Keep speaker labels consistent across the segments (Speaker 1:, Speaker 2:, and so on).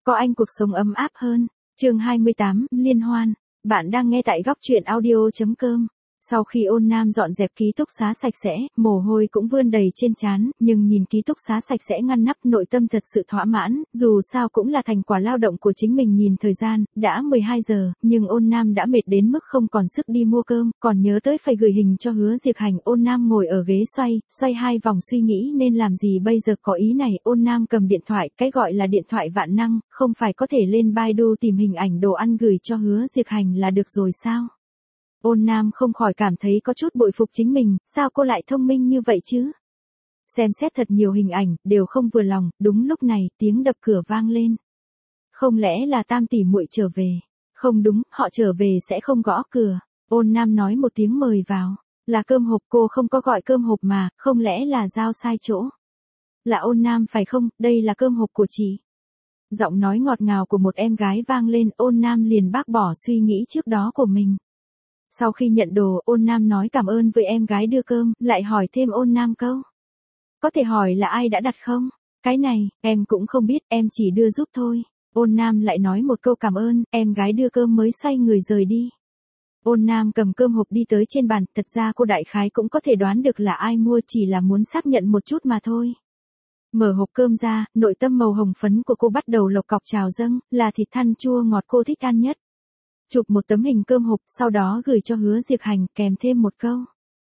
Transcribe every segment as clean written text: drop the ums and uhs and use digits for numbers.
Speaker 1: có anh cuộc sống ấm áp hơn. Chương 28, liên hoan. Bạn đang nghe tại góc truyện audio.com. Sau khi Ôn Nam dọn dẹp ký túc xá sạch sẽ, mồ hôi cũng vươn đầy trên trán, nhưng nhìn ký túc xá sạch sẽ ngăn nắp, nội tâm thật sự thỏa mãn, dù sao cũng là thành quả lao động của chính mình. Nhìn thời gian, đã 12 giờ, nhưng Ôn Nam đã mệt đến mức không còn sức đi mua cơm, còn nhớ tới phải gửi hình cho Hứa Diệp Hành. Ôn Nam ngồi ở ghế xoay 2 vòng suy nghĩ nên làm gì bây giờ. Có ý này, Ôn Nam cầm điện thoại, cái gọi là điện thoại vạn năng, không phải có thể lên Baidu tìm hình ảnh đồ ăn gửi cho Hứa Diệp Hành là được rồi sao? Ôn Nam không khỏi cảm thấy có chút bội phục chính mình, sao cô lại thông minh như vậy chứ? Xem xét thật nhiều hình ảnh, đều không vừa lòng. Đúng lúc này, tiếng đập cửa vang lên. Không lẽ là Tam tỷ muội trở về? Không đúng, họ trở về sẽ không gõ cửa. Ôn Nam nói một tiếng mời vào. Là cơm hộp, cô không có gọi cơm hộp mà, không lẽ là giao sai chỗ? Là Ôn Nam phải không, đây là cơm hộp của chị. Giọng nói ngọt ngào của một em gái vang lên, Ôn Nam liền bác bỏ suy nghĩ trước đó của mình. Sau khi nhận đồ, Ôn Nam nói cảm ơn với em gái đưa cơm, lại hỏi thêm Ôn Nam câu. Có thể hỏi là ai đã đặt không? Cái này, em cũng không biết, em chỉ đưa giúp thôi. Ôn Nam lại nói một câu cảm ơn, em gái đưa cơm mới xoay người rời đi. Ôn Nam cầm cơm hộp đi tới trên bàn, thật ra cô đại khái cũng có thể đoán được là ai mua, chỉ là muốn xác nhận một chút mà thôi. Mở hộp cơm ra, nội tâm màu hồng phấn của cô bắt đầu lộc cọc trào dâng, là thịt than chua ngọt cô thích ăn nhất. Chụp một tấm hình cơm hộp, sau đó gửi cho Hứa Diệp Hành, kèm thêm một câu.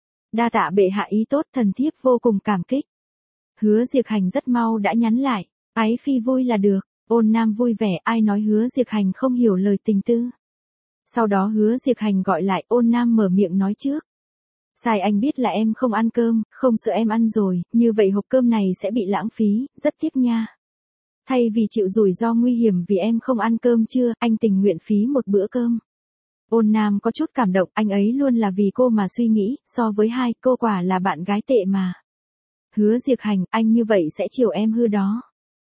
Speaker 1: Đa tạ bệ hạ ý tốt, thần thiếp vô cùng cảm kích. Hứa Diệp Hành rất mau đã nhắn lại, ái phi vui là được. Ôn Nam vui vẻ, ai nói Hứa Diệp Hành không hiểu lời tình tư. Sau đó Hứa Diệp Hành gọi lại, Ôn Nam mở miệng nói trước. Sai anh biết là em không ăn cơm, không sợ em ăn rồi, như vậy hộp cơm này sẽ bị lãng phí, rất tiếc nha. Thay vì chịu rủi ro nguy hiểm vì em không ăn cơm trưa, anh tình nguyện phí một bữa cơm. Ôn Nam có chút cảm động, anh ấy luôn là vì cô mà suy nghĩ, so với hai, cô quả là bạn gái tệ mà. Hứa Diệp Hành, anh như vậy sẽ chiều em hư đó.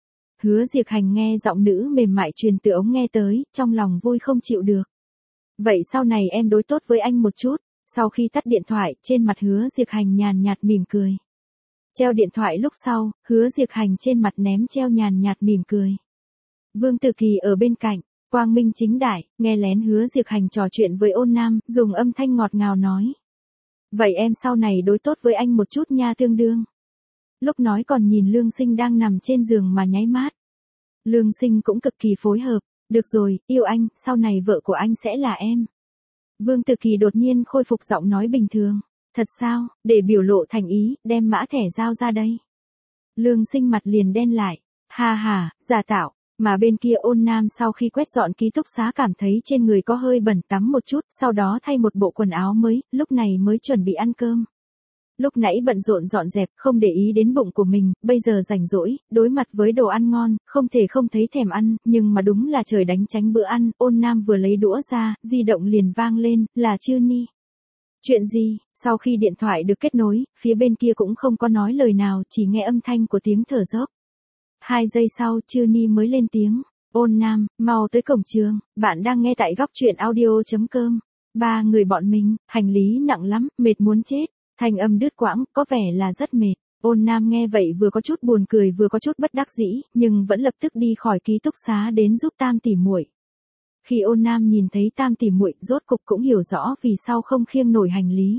Speaker 1: Hứa Diệp Hành nghe giọng nữ mềm mại truyền từ ống nghe tới, trong lòng vui không chịu được. Vậy sau này em đối tốt với anh một chút. Sau khi tắt điện thoại, trên mặt Hứa Diệp Hành nhàn nhạt mỉm cười. Treo điện thoại lúc sau, Hứa Diệp Hành trên mặt ném treo nhàn nhạt mỉm cười. Vương Tử Kỳ ở bên cạnh, quang minh chính đại, nghe lén Hứa Diệp Hành trò chuyện với Ôn Nam, dùng âm thanh ngọt ngào nói. Vậy em sau này đối tốt với anh một chút nha tương đương. Lúc nói còn nhìn Lương Sinh đang nằm trên giường mà nháy mắt. Lương Sinh cũng cực kỳ phối hợp, được rồi, yêu anh, sau này vợ của anh sẽ là em. Vương Tử Kỳ đột nhiên khôi phục giọng nói bình thường. Thật sao, để biểu lộ thành ý, đem mã thẻ giao ra đây. Lương Sinh mặt liền đen lại. Ha, giả tạo. Mà bên kia Ôn Nam sau khi quét dọn ký túc xá cảm thấy trên người có hơi bẩn, tắm một chút, sau đó thay một bộ quần áo mới, lúc này mới chuẩn bị ăn cơm. Lúc nãy bận rộn dọn dẹp, không để ý đến bụng của mình, bây giờ rảnh rỗi, đối mặt với đồ ăn ngon, không thể không thấy thèm ăn, nhưng mà đúng là trời đánh tránh bữa ăn. Ôn Nam vừa lấy đũa ra, di động liền vang lên, là Chư Ni. Chuyện gì? Sau khi điện thoại được kết nối, phía bên kia cũng không có nói lời nào, chỉ nghe âm thanh của tiếng thở dốc. 2 giây sau, Chư Ni mới lên tiếng. Ôn Nam, mau tới cổng trường, bạn đang nghe tại góc truyện audio.com. 3 người bọn mình, hành lý nặng lắm, mệt muốn chết. Thanh âm đứt quãng, có vẻ là rất mệt. Ôn Nam nghe vậy vừa có chút buồn cười vừa có chút bất đắc dĩ, nhưng vẫn lập tức đi khỏi ký túc xá đến giúp Tam tỷ muội. Khi Ôn Nam nhìn thấy Tam tỷ muội, rốt cục cũng hiểu rõ vì sao không khiêng nổi hành lý.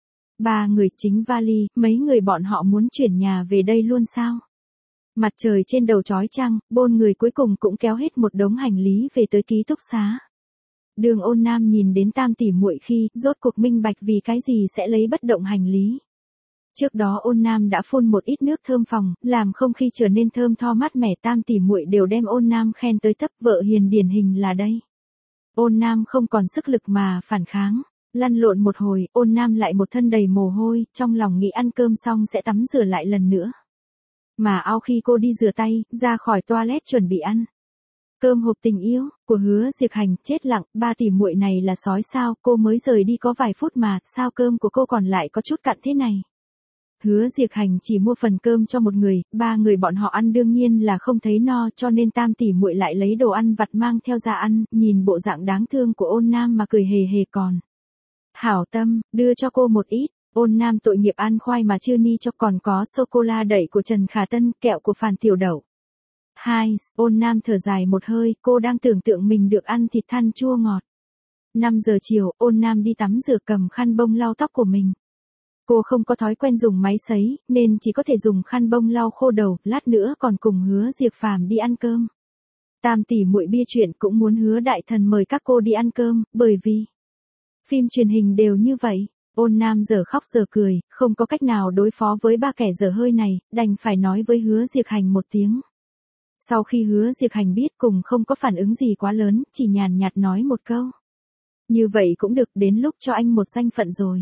Speaker 1: 3 người chính vali, mấy người bọn họ muốn chuyển nhà về đây luôn sao? Mặt trời trên đầu chói chang, 4 người cuối cùng cũng kéo hết một đống hành lý về tới ký túc xá. Đường Ôn Nam nhìn đến Tam tỷ muội khi, rốt cuộc minh bạch vì cái gì sẽ lấy bất động hành lý. Trước đó Ôn Nam đã phun một ít nước thơm phòng, làm không khí trở nên thơm tho mát mẻ. Tam tỷ muội đều đem Ôn Nam khen tới tấp, vợ hiền điển hình là đây. Ôn Nam không còn sức lực mà phản kháng, lăn lộn một hồi, Ôn Nam lại một thân đầy mồ hôi, trong lòng nghĩ ăn cơm xong sẽ tắm rửa lại lần nữa. Mà ao khi cô đi rửa tay, ra khỏi toilet chuẩn bị ăn. Cơm hộp tình yêu, của Hứa Diệp Hành, chết lặng, 3 tỷ muội này là sói sao, cô mới rời đi có vài phút mà, sao cơm của cô còn lại có chút cặn thế này. Hứa Diệp Hành chỉ mua phần cơm cho một người, 3 người bọn họ ăn đương nhiên là không thấy no, cho nên Tam tỷ muội lại lấy đồ ăn vặt mang theo ra ăn, nhìn bộ dạng đáng thương của Ôn Nam mà cười hề hề còn. Hảo tâm, đưa cho cô một ít. Ôn Nam tội nghiệp ăn khoai mà Chư Ni cho, còn có sô-cô-la đẩy của Trần Khả Tân, kẹo của Phàn Tiểu Đậu. Hai, Ôn Nam thở dài một hơi, cô đang tưởng tượng mình được ăn thịt than chua ngọt. 5 giờ chiều, Ôn Nam đi tắm rửa cầm khăn bông lau tóc của mình. Cô không có thói quen dùng máy sấy, nên chỉ có thể dùng khăn bông lau khô đầu, lát nữa còn cùng Hứa Diệp Phàm đi ăn cơm. Tam tỷ muội bia chuyện cũng muốn Hứa đại thần mời các cô đi ăn cơm, bởi vì phim truyền hình đều như vậy. Ôn Nam giờ khóc giờ cười, không có cách nào đối phó với ba kẻ dở hơi này, đành phải nói với Hứa Diệp Hành một tiếng. Sau khi Hứa Diệp Hành biết cùng không có phản ứng gì quá lớn, chỉ nhàn nhạt nói một câu. Như vậy cũng được, đến lúc cho anh một danh phận rồi.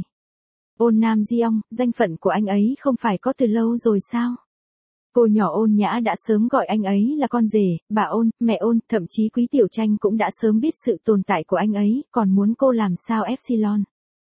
Speaker 1: Ôn Nam Diong, danh phận của anh ấy không phải có từ lâu rồi sao? Cô nhỏ Ôn Nhã đã sớm gọi anh ấy là con rể, bà Ôn, mẹ Ôn, thậm chí Quý Tiểu Tranh cũng đã sớm biết sự tồn tại của anh ấy, còn muốn cô làm sao epsilon.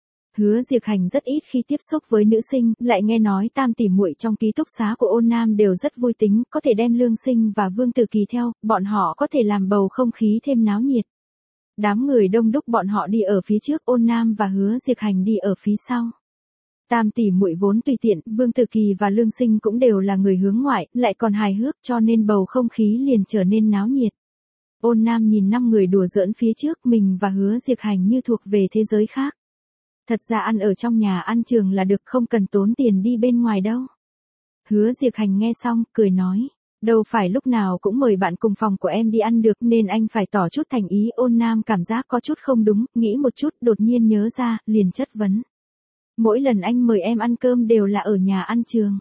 Speaker 1: Hứa Diệp Hành rất ít khi tiếp xúc với nữ sinh, lại nghe nói tam tỷ muội trong ký túc xá của Ôn Nam đều rất vui tính, có thể đem Lương Sinh và Vương Tử Kỳ theo, bọn họ có thể làm bầu không khí thêm náo nhiệt. Đám người đông đúc, bọn họ đi ở phía trước, Ôn Nam và Hứa Diệp Hành đi ở phía sau. Tam tỷ muội vốn tùy tiện, Vương Tử Kỳ và Lương Sinh cũng đều là người hướng ngoại, lại còn hài hước, cho nên bầu không khí liền trở nên náo nhiệt. Ôn Nam nhìn 5 người đùa giỡn phía trước, mình và Hứa Diệp Hành như thuộc về thế giới khác. Thật ra ăn ở trong nhà ăn trường là được, không cần tốn tiền đi bên ngoài đâu. Hứa Diệp Hành nghe xong, cười nói. Đâu phải lúc nào cũng mời bạn cùng phòng của em đi ăn được, nên anh phải tỏ chút thành ý. Ôn Nam cảm giác có chút không đúng, nghĩ một chút, đột nhiên nhớ ra, liền chất vấn. Mỗi lần anh mời em ăn cơm đều là ở nhà ăn trường.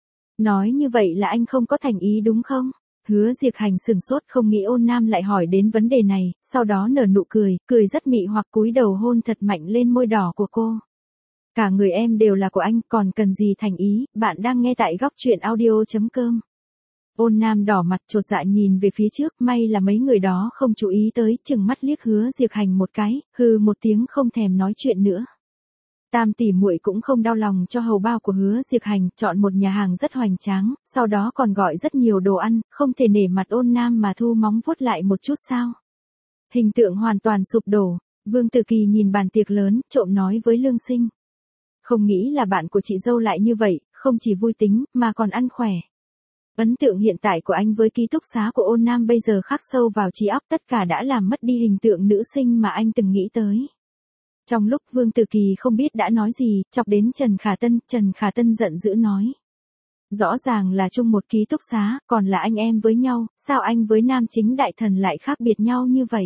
Speaker 1: Nói như vậy là anh không có thành ý đúng không? Hứa Diệp Hành sừng sốt, không nghĩ Ôn Nam lại hỏi đến vấn đề này, sau đó nở nụ cười, cười rất mị hoặc cúi đầu hôn thật mạnh lên môi đỏ của cô. Cả người em đều là của anh, còn cần gì thành ý, bạn đang nghe tại góc truyện audio.com. Ôn Nam đỏ mặt chột dạ nhìn về phía trước, may là mấy người đó không chú ý tới, chừng mắt liếc Hứa Diệp Hành một cái, hừ một tiếng không thèm nói chuyện nữa. Tam tỷ muội cũng không đau lòng cho hầu bao của Hứa Diệp Hành, chọn một nhà hàng rất hoành tráng, sau đó còn gọi rất nhiều đồ ăn, không thể nể mặt Ôn Nam mà thu móng vuốt lại một chút sao. Hình tượng hoàn toàn sụp đổ, Vương Tử Kỳ nhìn bàn tiệc lớn, trộm nói với Lương Sinh. Không nghĩ là bạn của chị dâu lại như vậy, không chỉ vui tính, mà còn ăn khỏe. Ấn tượng hiện tại của anh với ký túc xá của Ôn Nam bây giờ khắc sâu vào trí óc, tất cả đã làm mất đi hình tượng nữ sinh mà anh từng nghĩ tới. Trong lúc Vương Tử Kỳ không biết đã nói gì, chọc đến Trần Khả Tân giận dữ nói. Rõ ràng là chung một ký túc xá, còn là anh em với nhau, sao anh với nam chính đại thần lại khác biệt nhau như vậy?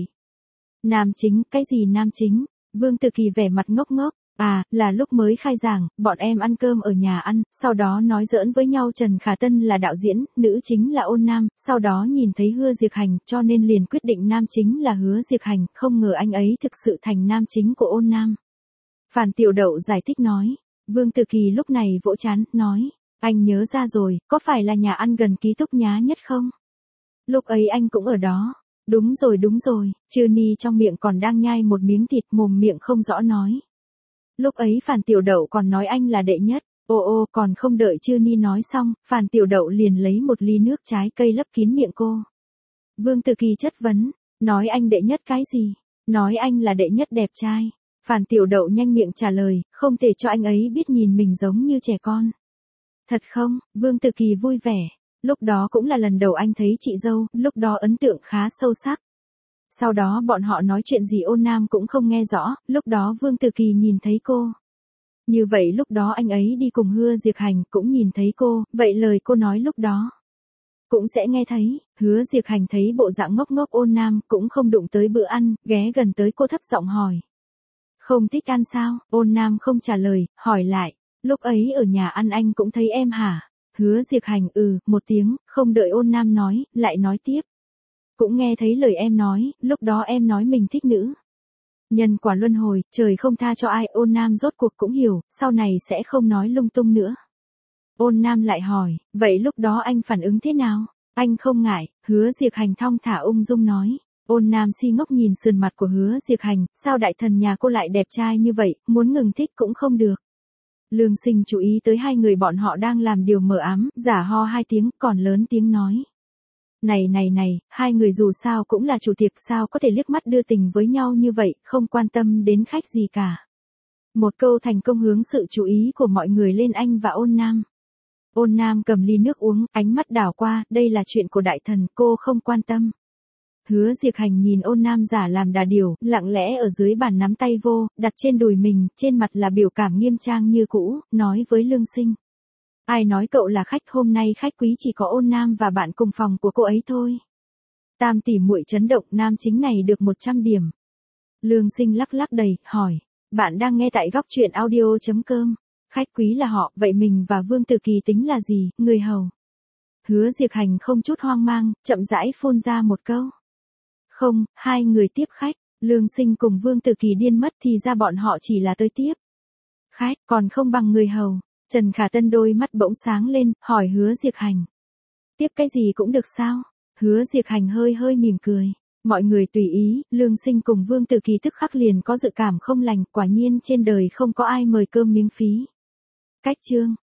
Speaker 1: Nam chính, cái gì nam chính? Vương Tử Kỳ vẻ mặt ngốc ngốc. À, là lúc mới khai giảng, bọn em ăn cơm ở nhà ăn, sau đó nói giỡn với nhau. Trần Khả Tân là đạo diễn, nữ chính là Ôn Nam, sau đó nhìn thấy Hứa Diệp Hành, cho nên liền quyết định nam chính là Hứa Diệp Hành, không ngờ anh ấy thực sự thành nam chính của Ôn Nam. Phan Tiểu Đậu giải thích nói. Vương Tử Kỳ lúc này vỗ trán, nói, anh nhớ ra rồi, có phải là nhà ăn gần ký túc nhá nhất không? Lúc ấy anh cũng ở đó. Đúng rồi, Trư Ni trong miệng còn đang nhai một miếng thịt, mồm miệng không rõ nói. Lúc ấy Phan Tiểu Đậu còn nói anh là đệ nhất, ô còn không đợi Trư Ni nói xong, Phan Tiểu Đậu liền lấy một ly nước trái cây lấp kín miệng cô. Vương Tử Kỳ chất vấn, nói anh đệ nhất cái gì? Nói anh là đệ nhất đẹp trai. Phan Tiểu Đậu nhanh miệng trả lời, không thể cho anh ấy biết nhìn mình giống như trẻ con. Thật không? Vương Tử Kỳ vui vẻ. Lúc đó cũng là lần đầu anh thấy chị dâu, lúc đó ấn tượng khá sâu sắc. Sau đó bọn họ nói chuyện gì Ôn Nam cũng không nghe rõ, lúc đó Vương Tử Kỳ nhìn thấy cô. Như vậy lúc đó anh ấy đi cùng Hứa Diệp Hành cũng nhìn thấy cô, vậy lời cô nói lúc đó cũng sẽ nghe thấy. Hứa Diệp Hành thấy bộ dạng ngốc ngốc Ôn Nam cũng không đụng tới bữa ăn, ghé gần tới cô thấp giọng hỏi. Không thích ăn sao? Ôn Nam không trả lời, hỏi lại. Lúc ấy ở nhà ăn anh cũng thấy em hả? Hứa Diệp Hành một tiếng, không đợi Ôn Nam nói, lại nói tiếp. Cũng nghe thấy lời em nói, lúc đó em nói mình thích nữ. Nhân quả luân hồi, trời không tha cho ai. Ôn Nam rốt cuộc cũng hiểu, sau này sẽ không nói lung tung nữa. Ôn Nam lại hỏi, vậy lúc đó anh phản ứng thế nào? Anh không ngại. Hứa Diệp Hành thong thả ung dung nói. Ôn Nam si ngốc nhìn sườn mặt của Hứa Diệp Hành, sao đại thần nhà cô lại đẹp trai như vậy, muốn ngừng thích cũng không được. Lương Sinh chú ý tới hai người bọn họ đang làm điều mờ ám, giả ho hai tiếng, còn lớn tiếng nói. Này, hai người dù sao cũng là chủ tiệc, sao có thể liếc mắt đưa tình với nhau như vậy, không quan tâm đến khách gì cả. Một câu thành công hướng sự chú ý của mọi người lên anh và Ôn Nam. Ôn Nam cầm ly nước uống, ánh mắt đảo qua, đây là chuyện của đại thần, cô không quan tâm. Hứa Diệc Hành nhìn Ôn Nam giả làm đà điểu, lặng lẽ ở dưới bàn nắm tay vô, đặt trên đùi mình, trên mặt là biểu cảm nghiêm trang như cũ, nói với Lương Sinh. Ai nói cậu là khách, hôm nay khách quý chỉ có Ôn Nam và bạn cùng phòng của cô ấy thôi. Tam tỷ muội chấn động, nam chính này được 100 điểm. Lương Sinh lắc lắc đầy, hỏi, bạn đang nghe tại góc truyện audio.com. Khách quý là họ, vậy mình và Vương Tử Kỳ tính là gì, người hầu? Hứa Diệc Hành không chút hoang mang, chậm rãi phun ra một câu. Không, hai người tiếp khách, Lương Sinh cùng Vương Tử Kỳ điên mất thì ra bọn họ chỉ là tới tiếp khách, còn không bằng người hầu. Trần Khả Tân đôi mắt bỗng sáng lên, hỏi Hứa Diệc Hành. Tiếp cái gì cũng được sao? Hứa Diệc Hành hơi hơi mỉm cười. Mọi người tùy ý, Lương Sinh cùng Vương Tử Kỳ tức khắc liền có dự cảm không lành, quả nhiên trên đời không có ai mời cơm miếng phí. Cách chương